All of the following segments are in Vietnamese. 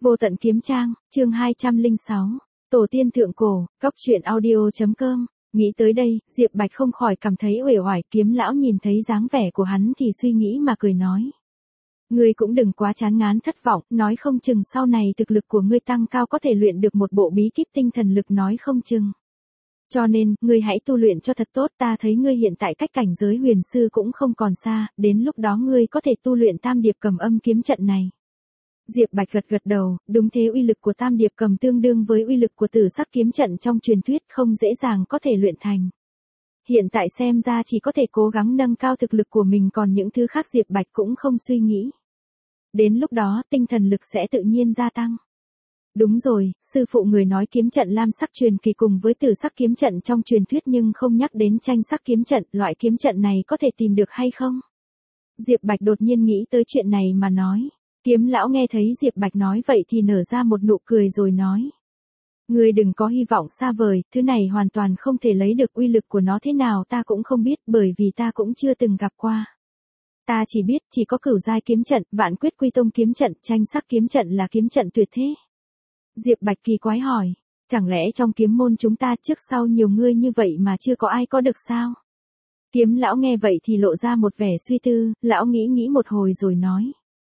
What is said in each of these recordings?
Vô tận kiếm trang, chương 206. Tổ tiên thượng cổ, góc truyện audio.com. Nghĩ tới đây, Diệp Bạch không khỏi cảm thấy uể oải. Kiếm lão nhìn thấy dáng vẻ của hắn thì suy nghĩ mà cười nói. Ngươi cũng đừng quá chán ngán thất vọng, nói không chừng sau này thực lực của ngươi tăng cao có thể luyện được một bộ bí kíp tinh thần lực nói không chừng. Cho nên, ngươi hãy tu luyện cho thật tốt, ta thấy ngươi hiện tại cách cảnh giới huyền sư cũng không còn xa, đến lúc đó ngươi có thể tu luyện tam điệp cầm âm kiếm trận này. Diệp Bạch gật gật đầu, đúng thế, uy lực của tam điệp cầm tương đương với uy lực của tử sắc kiếm trận trong truyền thuyết, không dễ dàng có thể luyện thành. Hiện tại xem ra chỉ có thể cố gắng nâng cao thực lực của mình, còn những thứ khác Diệp Bạch cũng không suy nghĩ. Đến lúc đó tinh thần lực sẽ tự nhiên gia tăng. Đúng rồi, sư phụ người nói kiếm trận lam sắc truyền kỳ cùng với tử sắc kiếm trận trong truyền thuyết nhưng không nhắc đến tranh sắc kiếm trận, loại kiếm trận này có thể tìm được hay không? Diệp Bạch đột nhiên nghĩ tới chuyện này mà nói. Kiếm lão nghe thấy Diệp Bạch nói vậy thì nở ra một nụ cười rồi nói. Ngươi đừng có hy vọng xa vời, thứ này hoàn toàn không thể lấy được, uy lực của nó thế nào ta cũng không biết bởi vì ta cũng chưa từng gặp qua. Ta chỉ biết chỉ có cửu giai kiếm trận, vạn quyết quy tông kiếm trận, tranh sắc kiếm trận là kiếm trận tuyệt thế. Diệp Bạch kỳ quái hỏi, chẳng lẽ trong kiếm môn chúng ta trước sau nhiều người như vậy mà chưa có ai có được sao? Kiếm lão nghe vậy thì lộ ra một vẻ suy tư, lão nghĩ một hồi rồi nói.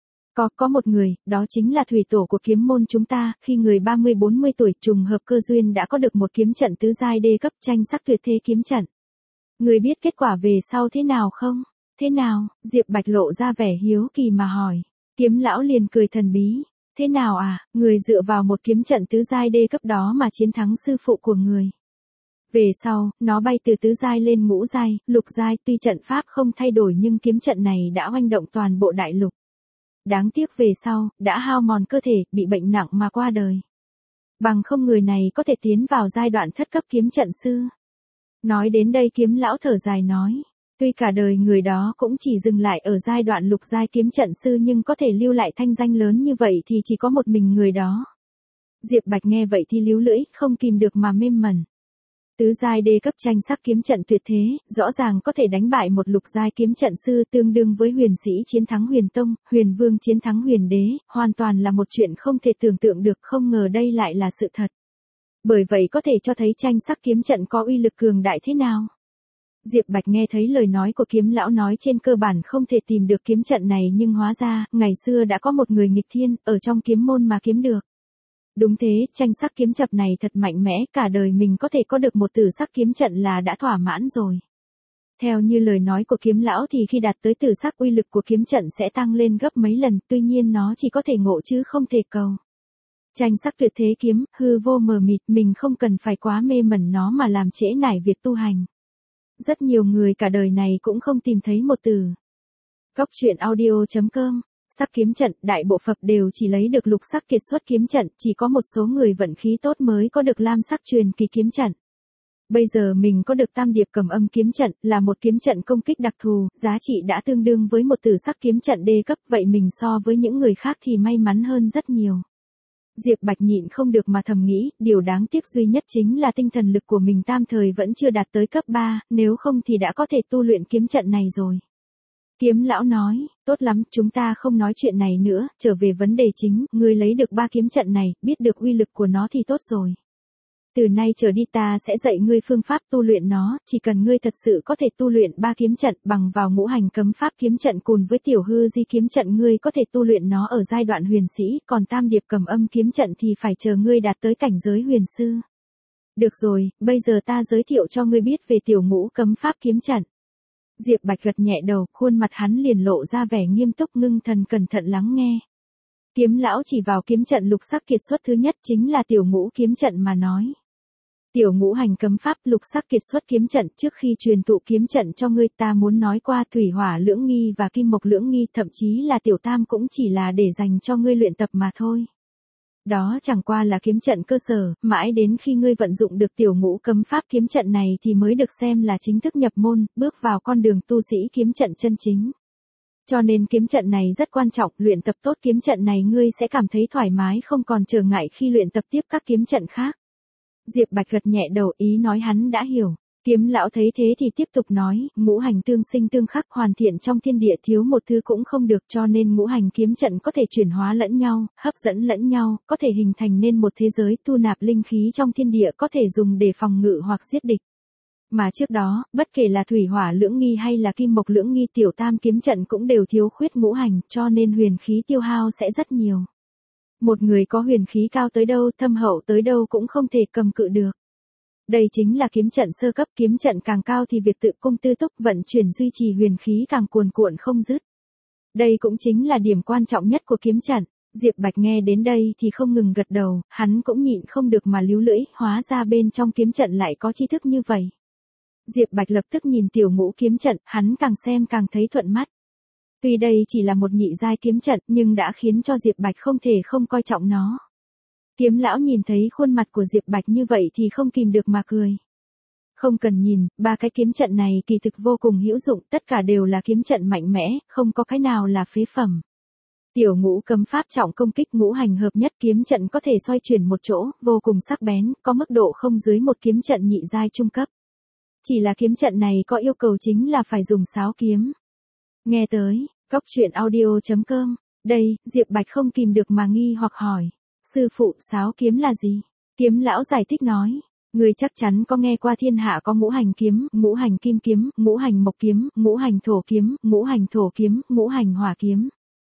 Có một người, đó chính là thủy tổ của kiếm môn chúng ta, khi người 30-40 tuổi trùng hợp cơ duyên đã có được một kiếm trận tứ giai đê cấp tranh sắc tuyệt thế kiếm trận. Người biết kết quả về sau thế nào không? Thế nào? Diệp Bạch lộ ra vẻ hiếu kỳ mà hỏi. Kiếm lão liền cười thần bí. Thế nào à, người dựa vào một kiếm trận tứ giai đê cấp đó mà chiến thắng sư phụ của người. Về sau, nó bay từ tứ giai lên ngũ giai, lục giai, tuy trận pháp không thay đổi nhưng kiếm trận này đã oanh động toàn bộ đại lục. Đáng tiếc về sau, đã hao mòn cơ thể, bị bệnh nặng mà qua đời. Bằng không người này có thể tiến vào giai đoạn thất cấp kiếm trận sư. Nói đến đây kiếm lão thở dài nói. Tuy cả đời người đó cũng chỉ dừng lại ở giai đoạn lục giai kiếm trận sư nhưng có thể lưu lại thanh danh lớn như vậy thì chỉ có một mình người đó. Diệp Bạch nghe vậy thì líu lưỡi, không kìm được mà mê mẩn. Tứ giai đê cấp tranh sắc kiếm trận tuyệt thế, rõ ràng có thể đánh bại một lục giai kiếm trận sư, tương đương với huyền sĩ chiến thắng huyền tông, huyền vương chiến thắng huyền đế, hoàn toàn là một chuyện không thể tưởng tượng được, không ngờ đây lại là sự thật. Bởi vậy có thể cho thấy tranh sắc kiếm trận có uy lực cường đại thế nào. Diệp Bạch nghe thấy lời nói của kiếm lão nói trên cơ bản không thể tìm được kiếm trận này nhưng hóa ra, ngày xưa đã có một người nghịch thiên, ở trong kiếm môn mà kiếm được. Đúng thế, tranh sắc kiếm trận này thật mạnh mẽ, cả đời mình có thể có được một tử sắc kiếm trận là đã thỏa mãn rồi. Theo như lời nói của kiếm lão thì khi đạt tới tử sắc uy lực của kiếm trận sẽ tăng lên gấp mấy lần, tuy nhiên nó chỉ có thể ngộ chứ không thể cầu. Tranh sắc tuyệt thế kiếm, hư vô mờ mịt, mình không cần phải quá mê mẩn nó mà làm trễ nải việc tu hành. Rất nhiều người cả đời này cũng không tìm thấy một từ. Góc truyện audio.com. Sắc kiếm trận, đại bộ phận đều chỉ lấy được lục sắc kiệt xuất kiếm trận, chỉ có một số người vận khí tốt mới có được lam sắc truyền kỳ kiếm trận. Bây giờ mình có được tam điệp cầm âm kiếm trận, là một kiếm trận công kích đặc thù, giá trị đã tương đương với một tử sắc kiếm trận đê cấp, vậy mình so với những người khác thì may mắn hơn rất nhiều. Diệp Bạch nhịn không được mà thầm nghĩ, điều đáng tiếc duy nhất chính là tinh thần lực của mình tam thời vẫn chưa đạt tới cấp 3, nếu không thì đã có thể tu luyện kiếm trận này rồi. Kiếm lão nói, tốt lắm, chúng ta không nói chuyện này nữa, trở về vấn đề chính, ngươi lấy được 3 kiếm trận này, biết được uy lực của nó thì tốt rồi. Từ nay trở đi ta sẽ dạy ngươi phương pháp tu luyện nó, chỉ cần ngươi thật sự có thể tu luyện 3 kiếm trận bằng vào ngũ hành cấm pháp kiếm trận cùng với tiểu hư di kiếm trận ngươi có thể tu luyện nó ở giai đoạn huyền sĩ, còn tam điệp cầm âm kiếm trận thì phải chờ ngươi đạt tới cảnh giới huyền sư. Được rồi, bây giờ ta giới thiệu cho ngươi biết về tiểu ngũ cấm pháp kiếm trận. Diệp Bạch gật nhẹ đầu, khuôn mặt hắn liền lộ ra vẻ nghiêm túc ngưng thần cẩn thận lắng nghe. Kiếm lão chỉ vào kiếm trận lục sắc kiệt xuất thứ nhất chính là tiểu ngũ kiếm trận mà nói. Tiểu ngũ hành cấm pháp lục sắc kiệt xuất kiếm trận, trước khi truyền thụ kiếm trận cho ngươi ta muốn nói qua thủy hỏa lưỡng nghi và kim mộc lưỡng nghi, thậm chí là tiểu tam cũng chỉ là để dành cho ngươi luyện tập mà thôi. Đó chẳng qua là kiếm trận cơ sở, mãi đến khi ngươi vận dụng được tiểu ngũ cấm pháp kiếm trận này thì mới được xem là chính thức nhập môn, bước vào con đường tu sĩ kiếm trận chân chính. Cho nên kiếm trận này rất quan trọng, luyện tập tốt kiếm trận này ngươi sẽ cảm thấy thoải mái không còn trở ngại khi luyện tập tiếp các kiếm trận khác. Diệp Bạch gật nhẹ đầu, ý nói hắn đã hiểu. Kiếm lão thấy thế thì tiếp tục nói, ngũ hành tương sinh tương khắc hoàn thiện trong thiên địa thiếu một thứ cũng không được cho nên ngũ hành kiếm trận có thể chuyển hóa lẫn nhau, hấp dẫn lẫn nhau, có thể hình thành nên một thế giới tu nạp linh khí trong thiên địa có thể dùng để phòng ngự hoặc giết địch. Mà trước đó, bất kể là thủy hỏa lưỡng nghi hay là kim mộc lưỡng nghi tiểu tam kiếm trận cũng đều thiếu khuyết ngũ hành cho nên huyền khí tiêu hao sẽ rất nhiều. Một người có huyền khí cao tới đâu, thâm hậu tới đâu cũng không thể cầm cự được. Đây chính là kiếm trận sơ cấp, kiếm trận càng cao thì việc tự cung tư túc vận chuyển duy trì huyền khí càng cuồn cuộn không dứt. Đây cũng chính là điểm quan trọng nhất của kiếm trận. Diệp Bạch nghe đến đây thì không ngừng gật đầu, hắn cũng nhịn không được mà líu lưỡi, hóa ra bên trong kiếm trận lại có tri thức như vậy. Diệp Bạch lập tức nhìn tiểu ngũ kiếm trận, hắn càng xem càng thấy thuận mắt. Tuy đây chỉ là một nhị giai kiếm trận nhưng đã khiến cho Diệp Bạch không thể không coi trọng nó. Kiếm lão nhìn thấy khuôn mặt của Diệp Bạch như vậy thì không kìm được mà cười. Không cần nhìn, ba cái kiếm trận này kỳ thực vô cùng hữu dụng, tất cả đều là kiếm trận mạnh mẽ, không có cái nào là phế phẩm. Tiểu ngũ cấm pháp trọng công kích ngũ hành hợp nhất kiếm trận có thể xoay chuyển một chỗ, vô cùng sắc bén, có mức độ không dưới một kiếm trận nhị giai trung cấp. Chỉ là kiếm trận này có yêu cầu chính là phải dùng sáo kiếm. Nghe tới, coctruyện.audio.com, đây, Diệp Bạch không kìm được mà nghi hoặc hỏi. Sư phụ, sáo kiếm là gì? Kiếm lão giải thích nói. Người chắc chắn có nghe qua thiên hạ có ngũ hành kiếm, ngũ hành kim kiếm, ngũ hành mộc kiếm, ngũ hành thổ kiếm, ngũ hành thổ kiếm, ngũ hành hỏa kiếm.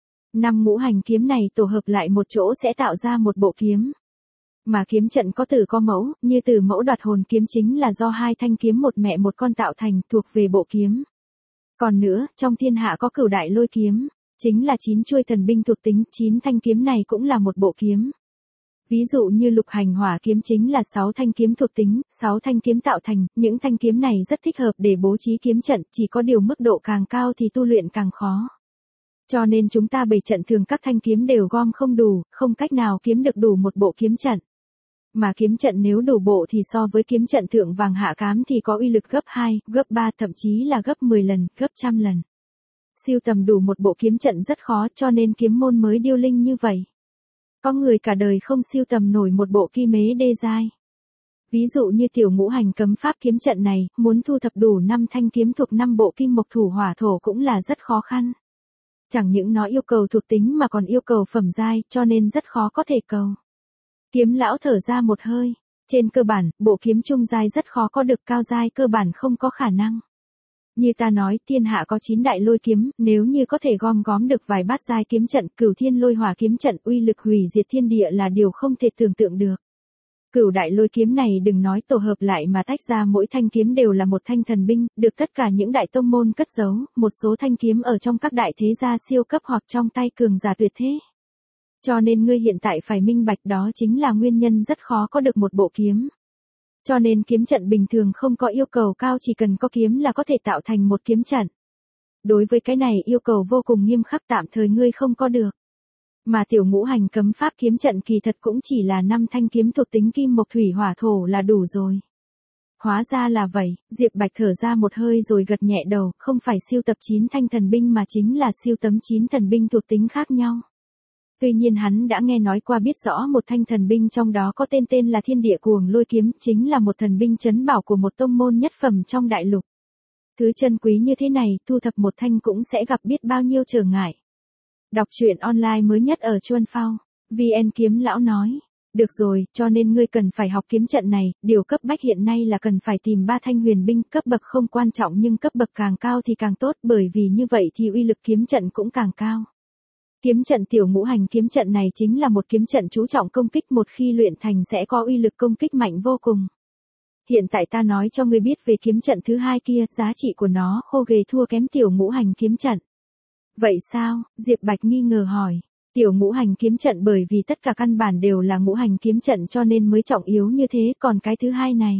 5 ngũ hành kiếm này tổ hợp lại một chỗ sẽ tạo ra một bộ kiếm. Mà kiếm trận có tử có mẫu, như tử mẫu đoạt hồn kiếm chính là do 2 thanh kiếm một mẹ một con tạo thành, thuộc về bộ kiếm. Còn nữa, trong thiên hạ có cửu đại lôi kiếm, chính là 9 chuôi thần binh thuộc tính, 9 thanh kiếm này cũng là một bộ kiếm. Ví dụ như lục hành hỏa kiếm chính là 6 thanh kiếm thuộc tính, 6 thanh kiếm tạo thành, những thanh kiếm này rất thích hợp để bố trí kiếm trận, chỉ có điều mức độ càng cao thì tu luyện càng khó. Cho nên chúng ta bày trận thường các thanh kiếm đều gom không đủ, không cách nào kiếm được đủ một bộ kiếm trận. Mà kiếm trận nếu đủ bộ thì so với kiếm trận thượng vàng hạ cám thì có uy lực gấp 2, gấp 3 thậm chí là gấp 10 lần, gấp trăm lần. Siêu tầm đủ một bộ kiếm trận rất khó cho nên kiếm môn mới điêu linh như vậy. Có người cả đời không siêu tầm nổi một bộ kim mế đê giai. Ví dụ như tiểu ngũ hành cấm pháp kiếm trận này, muốn thu thập đủ 5 thanh kiếm thuộc 5 bộ kim mộc thủy hỏa thổ cũng là rất khó khăn. Chẳng những nó yêu cầu thuộc tính mà còn yêu cầu phẩm giai, cho nên rất khó có thể cầu. Kiếm lão thở ra một hơi, trên cơ bản, bộ kiếm trung giai rất khó có được, cao giai cơ bản không có khả năng. Như ta nói, thiên hạ có 9 đại lôi kiếm, nếu như có thể gom góm được vài bát giai kiếm trận, cửu thiên lôi hỏa kiếm trận uy lực hủy diệt thiên địa là điều không thể tưởng tượng được. Cửu đại lôi kiếm này đừng nói tổ hợp lại mà tách ra mỗi thanh kiếm đều là một thanh thần binh, được tất cả những đại tông môn cất giấu, một số thanh kiếm ở trong các đại thế gia siêu cấp hoặc trong tay cường giả tuyệt thế. Cho nên ngươi hiện tại phải minh bạch đó chính là nguyên nhân rất khó có được một bộ kiếm. Cho nên kiếm trận bình thường không có yêu cầu cao, chỉ cần có kiếm là có thể tạo thành một kiếm trận. Đối với cái này yêu cầu vô cùng nghiêm khắc, tạm thời ngươi không có được. Mà tiểu ngũ hành cấm pháp kiếm trận kỳ thật cũng chỉ là 5 thanh kiếm thuộc tính kim mộc thủy hỏa thổ là đủ rồi. Hóa ra là vậy, Diệp Bạch thở ra một hơi rồi gật nhẹ đầu, không phải siêu tập 9 thanh thần binh mà chính là siêu tấm 9 thần binh thuộc tính khác nhau. Tuy nhiên hắn đã nghe nói qua biết rõ một thanh thần binh trong đó có tên là Thiên Địa Cuồng Lôi Kiếm, chính là một thần binh trấn bảo của một tông môn nhất phẩm trong đại lục. Thứ chân quý như thế này, thu thập một thanh cũng sẽ gặp biết bao nhiêu trở ngại. Đọc truyện online mới nhất ở Chuan Phao, VN Kiếm lão nói. Được rồi, cho nên ngươi cần phải học kiếm trận này, điều cấp bách hiện nay là cần phải tìm 3 thanh huyền binh, cấp bậc không quan trọng nhưng cấp bậc càng cao thì càng tốt, bởi vì như vậy thì uy lực kiếm trận cũng càng cao. Kiếm trận tiểu ngũ hành kiếm trận này chính là một kiếm trận chú trọng công kích, một khi luyện thành sẽ có uy lực công kích mạnh vô cùng. Hiện tại ta nói cho ngươi biết về kiếm trận thứ hai kia, giá trị của nó khô ghề thua kém tiểu ngũ hành kiếm trận. Vậy sao? Diệp Bạch nghi ngờ hỏi. Tiểu ngũ hành kiếm trận bởi vì tất cả căn bản đều là ngũ hành kiếm trận cho nên mới trọng yếu như thế, còn cái thứ hai này.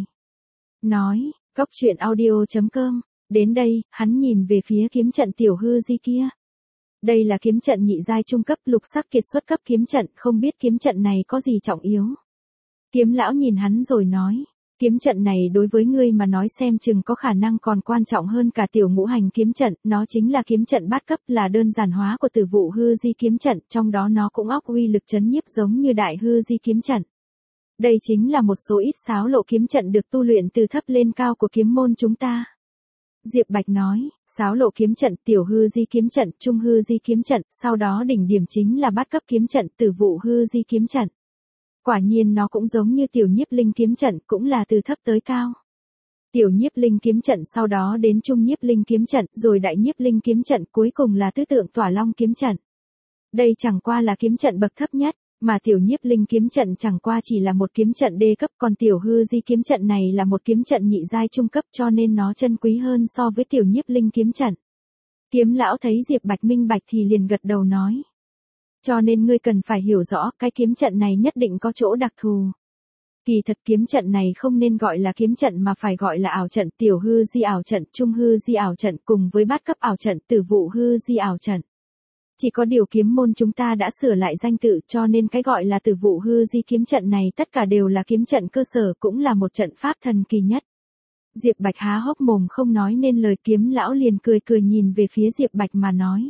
Nói, coctruyện.audio.com, đến đây, hắn nhìn về phía kiếm trận tiểu hư di kia. Đây là kiếm trận nhị giai trung cấp, lục sắc kiệt xuất cấp kiếm trận, không biết kiếm trận này có gì trọng yếu. Kiếm lão nhìn hắn rồi nói, kiếm trận này đối với ngươi mà nói xem chừng có khả năng còn quan trọng hơn cả tiểu ngũ hành kiếm trận, nó chính là kiếm trận bát cấp, là đơn giản hóa của tử vụ hư di kiếm trận, trong đó nó cũng óc uy lực chấn nhiếp giống như đại hư di kiếm trận. Đây chính là một số ít xáo lộ kiếm trận được tu luyện từ thấp lên cao của kiếm môn chúng ta. Diệp Bạch nói, xáo lộ kiếm trận, tiểu hư di kiếm trận, trung hư di kiếm trận, sau đó đỉnh điểm chính là bát cấp kiếm trận, tử vụ hư di kiếm trận. Quả nhiên nó cũng giống như tiểu nhiếp linh kiếm trận, cũng là từ thấp tới cao. Tiểu nhiếp linh kiếm trận sau đó đến trung nhiếp linh kiếm trận, rồi đại nhiếp linh kiếm trận, cuối cùng là tứ tượng tỏa long kiếm trận. Đây chẳng qua là kiếm trận bậc thấp nhất, mà tiểu nhiếp linh kiếm trận chẳng qua chỉ là một kiếm trận đê cấp, còn tiểu hư di kiếm trận này là một kiếm trận nhị giai trung cấp, cho nên nó chân quý hơn so với tiểu nhiếp linh kiếm trận. Kiếm lão thấy Diệp Bạch minh bạch thì liền gật đầu nói. Cho nên ngươi cần phải hiểu rõ, cái kiếm trận này nhất định có chỗ đặc thù. Kỳ thật kiếm trận này không nên gọi là kiếm trận mà phải gọi là ảo trận, tiểu hư di ảo trận, trung hư di ảo trận cùng với bát cấp ảo trận, tử vụ hư di ảo trận. Chỉ có điều kiếm môn chúng ta đã sửa lại danh tự, cho nên cái gọi là tử vụ hư di kiếm trận này tất cả đều là kiếm trận cơ sở, cũng là một trận pháp thần kỳ nhất. Diệp Bạch há hốc mồm không nói nên lời, kiếm lão liền cười cười nhìn về phía Diệp Bạch mà nói.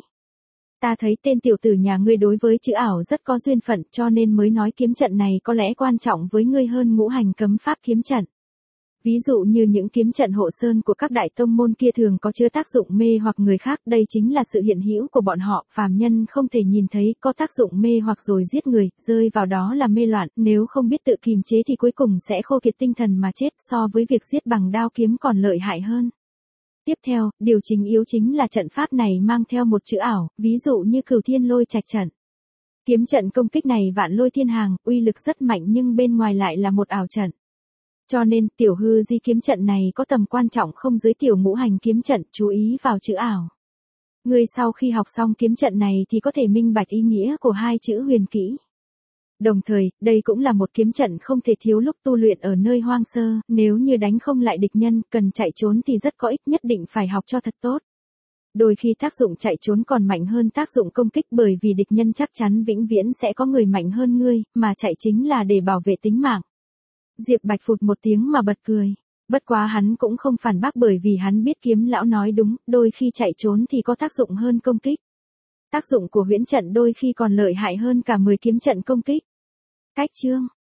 Ta thấy tên tiểu tử nhà ngươi đối với chữ ảo rất có duyên phận, cho nên mới nói kiếm trận này có lẽ quan trọng với ngươi hơn ngũ hành cấm pháp kiếm trận. Ví dụ như những kiếm trận hộ sơn của các đại tông môn kia thường có chứa tác dụng mê hoặc người khác, đây chính là sự hiện hữu của bọn họ, phàm nhân không thể nhìn thấy, có tác dụng mê hoặc rồi giết người, rơi vào đó là mê loạn, nếu không biết tự kiềm chế thì cuối cùng sẽ khô kiệt tinh thần mà chết, so với việc giết bằng đao kiếm còn lợi hại hơn. Tiếp theo, điều chính yếu chính là trận pháp này mang theo một chữ ảo, ví dụ như Cửu Thiên Lôi Trạch trận. Kiếm trận công kích này vạn lôi thiên hàng, uy lực rất mạnh nhưng bên ngoài lại là một ảo trận. Cho nên, tiểu hư di kiếm trận này có tầm quan trọng không dưới tiểu ngũ hành kiếm trận, chú ý vào chữ ảo. Người sau khi học xong kiếm trận này thì có thể minh bạch ý nghĩa của hai chữ huyền kỹ. Đồng thời, đây cũng là một kiếm trận không thể thiếu lúc tu luyện ở nơi hoang sơ, nếu như đánh không lại địch nhân, cần chạy trốn thì rất có ích, nhất định phải học cho thật tốt. Đôi khi tác dụng chạy trốn còn mạnh hơn tác dụng công kích, bởi vì địch nhân chắc chắn vĩnh viễn sẽ có người mạnh hơn ngươi, mà chạy chính là để bảo vệ tính mạng. Diệp Bạch phụt một tiếng mà bật cười. Bất quá hắn cũng không phản bác, bởi vì hắn biết kiếm lão nói đúng, đôi khi chạy trốn thì có tác dụng hơn công kích. Tác dụng của huyễn trận đôi khi còn lợi hại hơn cả 10 kiếm trận công kích. Cách chương